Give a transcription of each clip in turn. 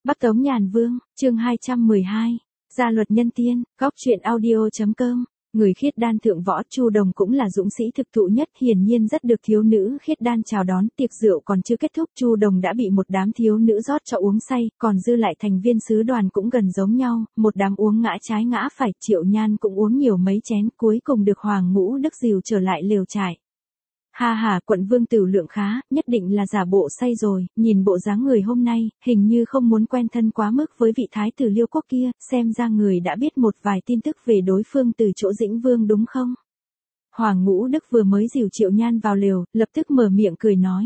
Bắc Tống Nhàn Vương, chương 212, Gia luật nhân tiên, góc truyện audio.com. Người khiết đan thượng võ Chu Đồng cũng là dũng sĩ thực thụ nhất, hiển nhiên rất được thiếu nữ khiết đan chào đón. Tiệc rượu còn chưa kết thúc, Chu Đồng đã bị một đám thiếu nữ rót cho uống say, còn dư lại thành viên sứ đoàn cũng gần giống nhau, một đám uống ngã trái ngã phải. Triệu Nhan cũng uống nhiều mấy chén, cuối cùng được Hoàng Ngũ Đức dìu trở lại lều trại. Ha ha, quận vương tử lượng khá, nhất định là giả bộ say rồi, nhìn bộ dáng người hôm nay, hình như không muốn quen thân quá mức với vị thái tử Liêu quốc kia, xem ra người đã biết một vài tin tức về đối phương từ chỗ Dĩnh Vương đúng không? Hoàng Ngũ Đức vừa mới dìu Triệu Nhan vào lều, lập tức mở miệng cười nói.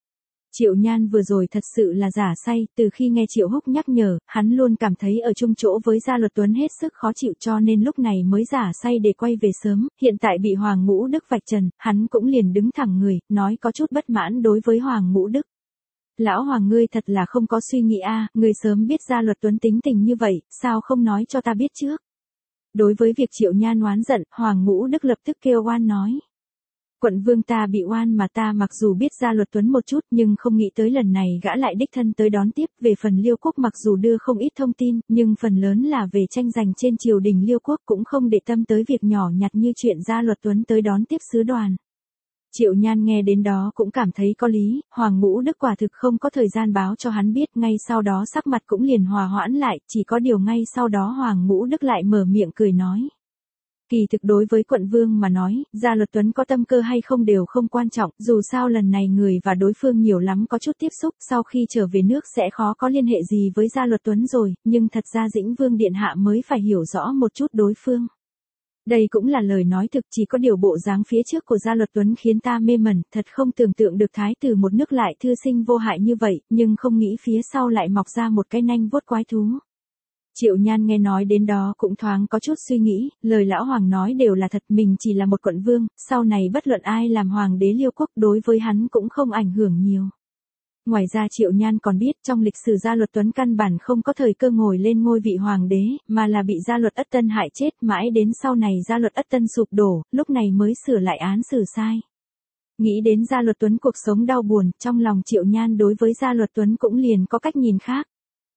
Triệu Nhan vừa rồi thật sự là giả say, từ khi nghe Triệu Húc nhắc nhở, hắn luôn cảm thấy ở chung chỗ với Gia Luật Tuấn hết sức khó chịu, cho nên lúc này mới giả say để quay về sớm, hiện tại bị Hoàng Ngũ Đức vạch trần, hắn cũng liền đứng thẳng người, nói có chút bất mãn đối với Hoàng Ngũ Đức. Lão Hoàng ngươi thật là không có suy nghĩ a, ngươi sớm biết Gia Luật Tuấn tính tình như vậy, sao không nói cho ta biết trước? Đối với việc Triệu Nhan oán giận, Hoàng Ngũ Đức lập tức kêu oan nói. Quận vương ta bị oan mà ta mặc dù biết Gia Luật Tuấn một chút nhưng không nghĩ tới lần này gã lại đích thân tới đón tiếp. Về phần Liêu quốc mặc dù đưa không ít thông tin, nhưng phần lớn là về tranh giành trên triều đình Liêu quốc, cũng không để tâm tới việc nhỏ nhặt như chuyện Gia Luật Tuấn tới đón tiếp sứ đoàn. Triệu Nhan nghe đến đó cũng cảm thấy có lý, Hoàng Ngũ Đức quả thực không có thời gian báo cho hắn biết, ngay sau đó sắc mặt cũng liền hòa hoãn lại, chỉ có điều ngay sau đó Hoàng Ngũ Đức lại mở miệng cười nói. Kỳ thực đối với quận vương mà nói, Gia Luật Tuấn có tâm cơ hay không đều không quan trọng, dù sao lần này người và đối phương nhiều lắm có chút tiếp xúc, sau khi trở về nước sẽ khó có liên hệ gì với Gia Luật Tuấn rồi, nhưng thật ra Dĩnh Vương điện hạ mới phải hiểu rõ một chút đối phương. Đây cũng là lời nói thực, chỉ có điều bộ dáng phía trước của Gia Luật Tuấn khiến ta mê mẩn, thật không tưởng tượng được thái tử một nước lại thư sinh vô hại như vậy, nhưng không nghĩ phía sau lại mọc ra một cái nanh vuốt quái thú. Triệu Nhan nghe nói đến đó cũng thoáng có chút suy nghĩ, lời lão hoàng nói đều là thật, mình chỉ là một quận vương, sau này bất luận ai làm hoàng đế Liêu quốc đối với hắn cũng không ảnh hưởng nhiều. Ngoài ra Triệu Nhan còn biết trong lịch sử Gia Luật Tuấn căn bản không có thời cơ ngồi lên ngôi vị hoàng đế, mà là bị Gia Luật Ất Tân hại chết, mãi đến sau này Gia Luật Ất Tân sụp đổ, lúc này mới sửa lại án xử sai. Nghĩ đến Gia Luật Tuấn cuộc sống đau buồn, trong lòng Triệu Nhan đối với Gia Luật Tuấn cũng liền có cách nhìn khác.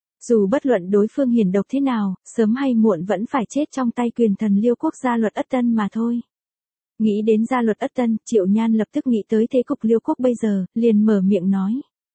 Dù bất luận đối phương hiển độc thế nào, sớm hay muộn vẫn phải chết trong tay quyền thần Liêu quốc Gia Luật Ất Tân mà thôi. Nghĩ đến Gia Luật Ất Tân, Triệu Nhan lập tức nghĩ tới thế cục Liêu quốc bây giờ, liền mở miệng nói.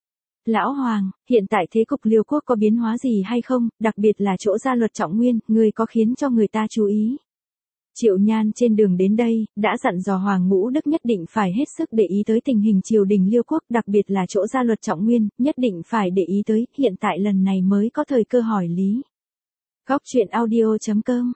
Lão Hoàng, hiện tại thế cục Liêu quốc có biến hóa gì hay không, đặc biệt là chỗ Gia Luật Trọng Nguyên, người có khiến cho người ta chú ý. Triệu Nhan trên đường đến đây, đã dặn dò Hoàng Ngũ Đức nhất định phải hết sức để ý tới tình hình triều đình Liêu quốc, đặc biệt là chỗ Gia Luật Trọng Nguyên, nhất định phải để ý tới, hiện tại lần này mới có thời cơ hỏi lý. Góc truyện audio.com.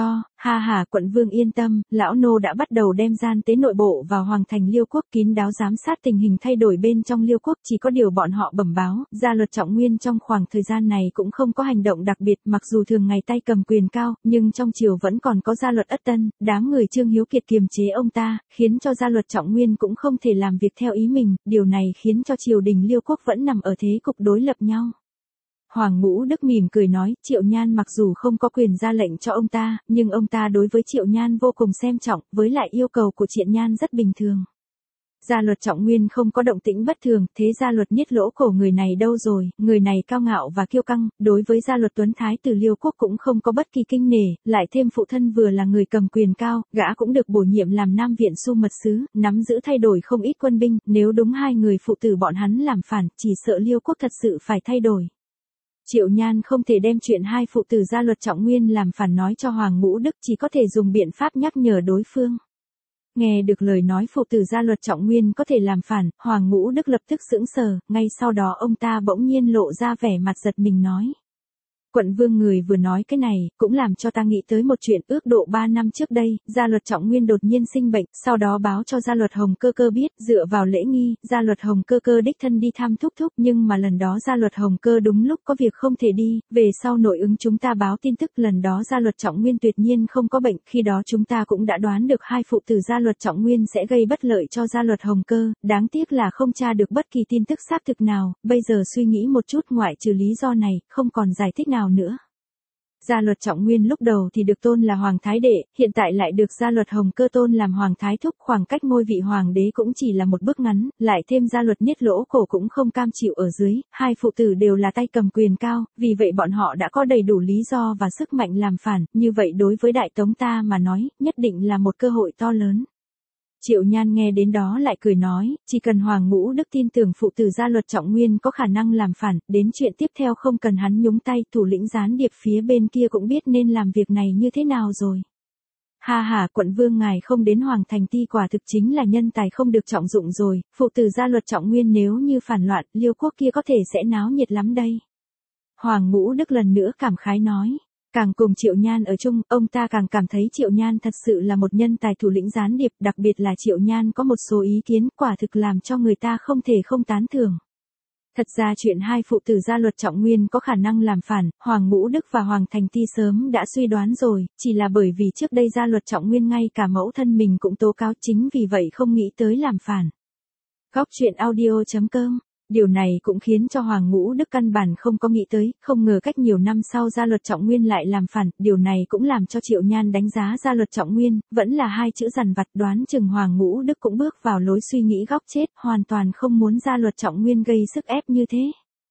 Ha ha, quận vương yên tâm, lão nô đã bắt đầu đem gian tế nội bộ vào hoàng thành Liêu quốc, kín đáo giám sát tình hình thay đổi bên trong Liêu quốc, chỉ có điều bọn họ bẩm báo, Gia Luật Trọng Nguyên trong khoảng thời gian này cũng không có hành động đặc biệt, mặc dù thường ngày tay cầm quyền cao, nhưng trong triều vẫn còn có Gia Luật Ất Tân, đám người Trương Hiếu Kiệt kiềm chế ông ta, khiến cho Gia Luật Trọng Nguyên cũng không thể làm việc theo ý mình, điều này khiến cho triều đình Liêu quốc vẫn nằm ở thế cục đối lập nhau. Hoàng Ngũ Đức mỉm cười nói, Triệu Nhan mặc dù không có quyền ra lệnh cho ông ta, nhưng ông ta đối với Triệu Nhan vô cùng xem trọng, với lại yêu cầu của Triệu Nhan rất bình thường. Gia Luật Trọng Nguyên không có động tĩnh bất thường, thế Gia Luật Niết lỗ cổ người này đâu rồi, người này cao ngạo và kiêu căng, đối với Gia Luật Tuấn thái tử Liêu quốc cũng không có bất kỳ kinh nể, lại thêm phụ thân vừa là người cầm quyền cao, gã cũng được bổ nhiệm làm Nam Viện Xu mật sứ, nắm giữ thay đổi không ít quân binh, nếu đúng hai người phụ tử bọn hắn làm phản, chỉ sợ Liêu quốc thật sự phải thay đổi. Triệu Nhan không thể đem chuyện hai phụ tử Gia Luật Trọng Nguyên làm phản nói cho Hoàng Ngũ Đức, chỉ có thể dùng biện pháp nhắc nhở đối phương. Nghe được lời nói phụ tử Gia Luật Trọng Nguyên có thể làm phản, Hoàng Ngũ Đức lập tức sững sờ, ngay sau đó ông ta bỗng nhiên lộ ra vẻ mặt giật mình nói. Quận vương người vừa nói cái này, cũng làm cho ta nghĩ tới một chuyện ước độ 3 năm trước đây, Gia Luật Trọng Nguyên đột nhiên sinh bệnh, sau đó báo cho Gia Luật Hồng Cơ Cơ biết, dựa vào lễ nghi, Gia Luật Hồng Cơ Cơ đích thân đi thăm thúc thúc, nhưng mà lần đó Gia Luật Hồng Cơ đúng lúc có việc không thể đi, về sau nội ứng chúng ta báo tin tức lần đó Gia Luật Trọng Nguyên tuyệt nhiên không có bệnh, khi đó chúng ta cũng đã đoán được hai phụ tử Gia Luật Trọng Nguyên sẽ gây bất lợi cho Gia Luật Hồng Cơ, đáng tiếc là không tra được bất kỳ tin tức xác thực nào, bây giờ suy nghĩ một chút ngoại trừ lý do này, không còn giải thích nào nữa. Gia luật Trọng Nguyên lúc đầu thì được tôn là Hoàng Thái Đệ, hiện tại lại được Gia luật Hồng Cơ tôn làm Hoàng Thái Thúc, khoảng cách ngôi vị Hoàng đế cũng chỉ là một bước ngắn, lại thêm Gia luật Niết Lỗ Cổ cũng không cam chịu ở dưới, hai phụ tử đều là tay cầm quyền cao, vì vậy bọn họ đã có đầy đủ lý do và sức mạnh làm phản, như vậy đối với Đại Tống ta mà nói, nhất định là một cơ hội to lớn. Triệu Nhan nghe đến đó lại cười nói, chỉ cần Hoàng Ngũ Đức tin tưởng phụ tử Gia luật Trọng Nguyên có khả năng làm phản, đến chuyện tiếp theo không cần hắn nhúng tay, thủ lĩnh gián điệp phía bên kia cũng biết nên làm việc này như thế nào rồi. Ha ha, quận vương ngài không đến Hoàng Thành Ti quả thực chính là nhân tài không được trọng dụng rồi, phụ tử Gia luật Trọng Nguyên nếu như phản loạn, Liêu quốc kia có thể sẽ náo nhiệt lắm đây. Hoàng Ngũ Đức lần nữa cảm khái nói. Càng cùng Triệu Nhan ở chung, ông ta càng cảm thấy Triệu Nhan thật sự là một nhân tài thủ lĩnh gián điệp, đặc biệt là Triệu Nhan có một số ý kiến quả thực làm cho người ta không thể không tán thưởng. Thật ra chuyện hai phụ tử Gia luật Trọng Nguyên có khả năng làm phản, Hoàng Ngũ Đức và Hoàng Thành Ti sớm đã suy đoán rồi, chỉ là bởi vì trước đây Gia luật Trọng Nguyên ngay cả mẫu thân mình cũng tố cáo, chính vì vậy không nghĩ tới làm phản. Góc truyện audio.com. Điều này cũng khiến cho Hoàng Ngũ Đức căn bản không có nghĩ tới, không ngờ cách nhiều năm sau Gia luật Trọng Nguyên lại làm phản, điều này cũng làm cho Triệu Nhan đánh giá Gia luật Trọng Nguyên, vẫn là hai chữ dằn vặt, đoán chừng Hoàng Ngũ Đức cũng bước vào lối suy nghĩ góc chết, hoàn toàn không muốn Gia luật Trọng Nguyên gây sức ép như thế.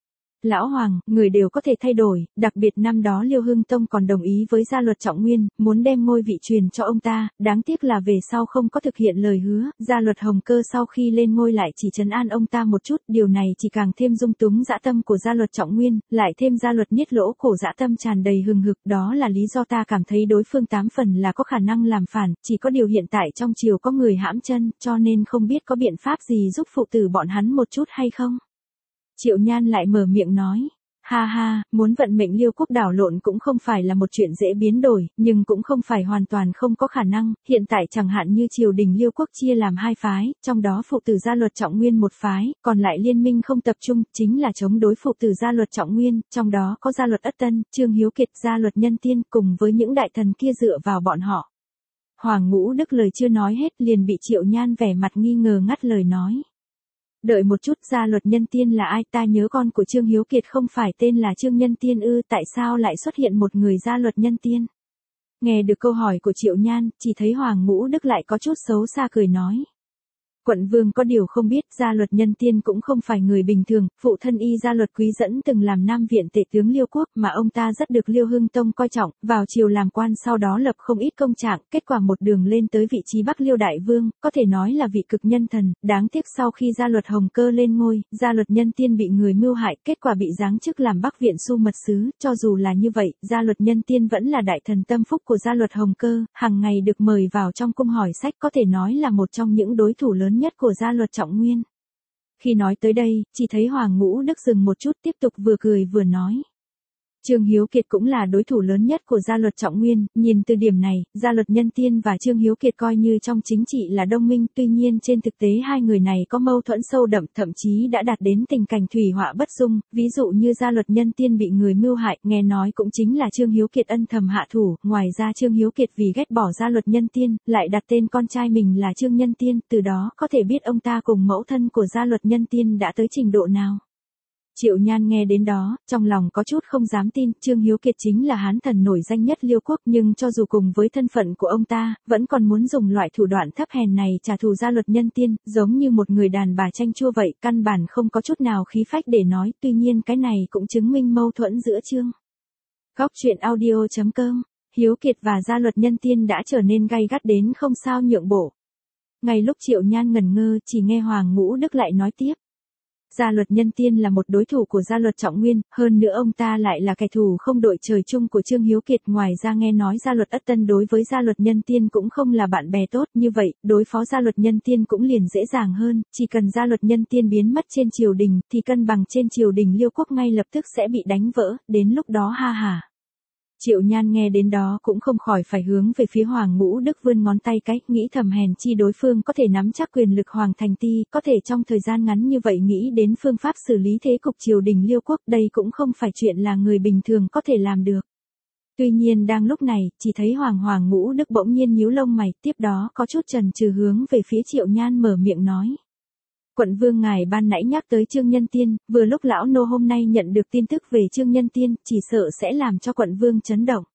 Lão Hoàng, người đều có thể thay đổi, đặc biệt năm đó Liêu Hưng Tông còn đồng ý với Gia luật Trọng Nguyên, muốn đem ngôi vị truyền cho ông ta, đáng tiếc là về sau không có thực hiện lời hứa, Gia luật Hồng Cơ sau khi lên ngôi lại chỉ trấn an ông ta một chút, điều này chỉ càng thêm dung túng dã tâm của Gia luật Trọng Nguyên, lại thêm Gia luật Niết Lỗ Cổ dã tâm tràn đầy hừng hực, đó là lý do ta cảm thấy đối phương 8 phần là có khả năng làm phản, chỉ có điều hiện tại trong triều có người hãm chân, cho nên không biết có biện pháp gì giúp phụ tử bọn hắn một chút hay không. Triệu Nhan lại mở miệng nói, ha ha, muốn vận mệnh Liêu quốc đảo lộn cũng không phải là một chuyện dễ biến đổi, nhưng cũng không phải hoàn toàn không có khả năng, hiện tại chẳng hạn như triều đình Liêu quốc chia làm hai phái, trong đó phụ tử Gia luật Trọng Nguyên một phái, còn lại liên minh không tập trung, chính là chống đối phụ tử Gia luật Trọng Nguyên, trong đó có Gia luật Ất Tân, Trương Hiếu Kiệt, Gia luật Nhân Tiên cùng với những đại thần kia dựa vào bọn họ. Hoàng Ngũ Đức lời chưa nói hết liền bị Triệu Nhan vẻ mặt nghi ngờ ngắt lời nói. Đợi một chút, Gia luật Nhân Tiên là ai, ta nhớ con của Trương Hiếu Kiệt không phải tên là Trương Nhân Tiên ư, tại sao lại xuất hiện một người Gia luật Nhân Tiên? Nghe được câu hỏi của Triệu Nhan, chỉ thấy Hoàng Ngũ Đức lại có chút xấu xa cười nói. Quận vương có điều không biết, Gia luật Nhân Tiên cũng không phải người bình thường, phụ thân y Gia luật Quý Dẫn từng làm Nam viện tể tướng Liêu quốc mà ông ta rất được Liêu Hưng Tông coi trọng, vào triều làm quan sau đó lập không ít công trạng, kết quả một đường lên tới vị trí Bắc Liêu đại vương, có thể nói là vị cực nhân thần, đáng tiếc sau khi Gia luật Hồng Cơ lên ngôi, Gia luật Nhân Tiên bị người mưu hại, kết quả bị giáng chức làm Bắc viện su mật sứ, cho dù là như vậy, Gia luật Nhân Tiên vẫn là đại thần tâm phúc của Gia luật Hồng Cơ, hàng ngày được mời vào trong cung hỏi sách, có thể nói là một trong những đối thủ lớn nhất của Gia luật Trọng Nguyên. Khi nói tới đây, chỉ thấy Hoàng Ngũ Đức dừng một chút tiếp tục vừa cười vừa nói. Trương Hiếu Kiệt cũng là đối thủ lớn nhất của Gia luật Trọng Nguyên, nhìn từ điểm này, Gia luật Nhân Tiên và Trương Hiếu Kiệt coi như trong chính trị là đồng minh, tuy nhiên trên thực tế hai người này có mâu thuẫn sâu đậm, thậm chí đã đạt đến tình cảnh thủy họa bất dung, ví dụ như Gia luật Nhân Tiên bị người mưu hại, nghe nói cũng chính là Trương Hiếu Kiệt ân thầm hạ thủ, ngoài ra Trương Hiếu Kiệt vì ghét bỏ Gia luật Nhân Tiên, lại đặt tên con trai mình là Trương Nhân Tiên, từ đó có thể biết ông ta cùng mẫu thân của Gia luật Nhân Tiên đã tới trình độ nào. Triệu Nhan nghe đến đó, trong lòng có chút không dám tin, Trương Hiếu Kiệt chính là hán thần nổi danh nhất Liêu quốc, nhưng cho dù cùng với thân phận của ông ta, vẫn còn muốn dùng loại thủ đoạn thấp hèn này trả thù Gia luật Nhân Tiên, giống như một người đàn bà chanh chua vậy, căn bản không có chút nào khí phách để nói, tuy nhiên cái này cũng chứng minh mâu thuẫn giữa Trương. Góc truyện audio.com, Hiếu Kiệt và Gia luật Nhân Tiên đã trở nên gay gắt đến không sao nhượng bộ. Ngay lúc Triệu Nhan ngẩn ngơ, chỉ nghe Hoàng Ngũ Đức lại nói tiếp. Gia luật Nhân Tiên là một đối thủ của Gia luật Trọng Nguyên, hơn nữa ông ta lại là kẻ thù không đội trời chung của Trương Hiếu Kiệt, ngoài ra nghe nói Gia luật Ất Tân đối với Gia luật Nhân Tiên cũng không là bạn bè tốt, như vậy, đối phó Gia luật Nhân Tiên cũng liền dễ dàng hơn, chỉ cần Gia luật Nhân Tiên biến mất trên triều đình, thì cân bằng trên triều đình Liêu quốc ngay lập tức sẽ bị đánh vỡ, đến lúc đó ha ha. Triệu Nhan nghe đến đó cũng không khỏi phải hướng về phía Hoàng Ngũ Đức vươn ngón tay cái, nghĩ thầm hèn chi đối phương có thể nắm chắc quyền lực Hoàng Thành Ti, có thể trong thời gian ngắn như vậy nghĩ đến phương pháp xử lý thế cục triều đình Liêu quốc, đây cũng không phải chuyện là người bình thường có thể làm được. Tuy nhiên đang lúc này, chỉ thấy Hoàng Ngũ Đức bỗng nhiên nhíu lông mày, tiếp đó có chút chần chừ hướng về phía Triệu Nhan mở miệng nói. Quận vương ngài ban nãy nhắc tới Trương Nhân Tiên, vừa lúc lão nô hôm nay nhận được tin tức về Trương Nhân Tiên, chỉ sợ sẽ làm cho quận vương chấn động.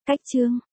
Cách chương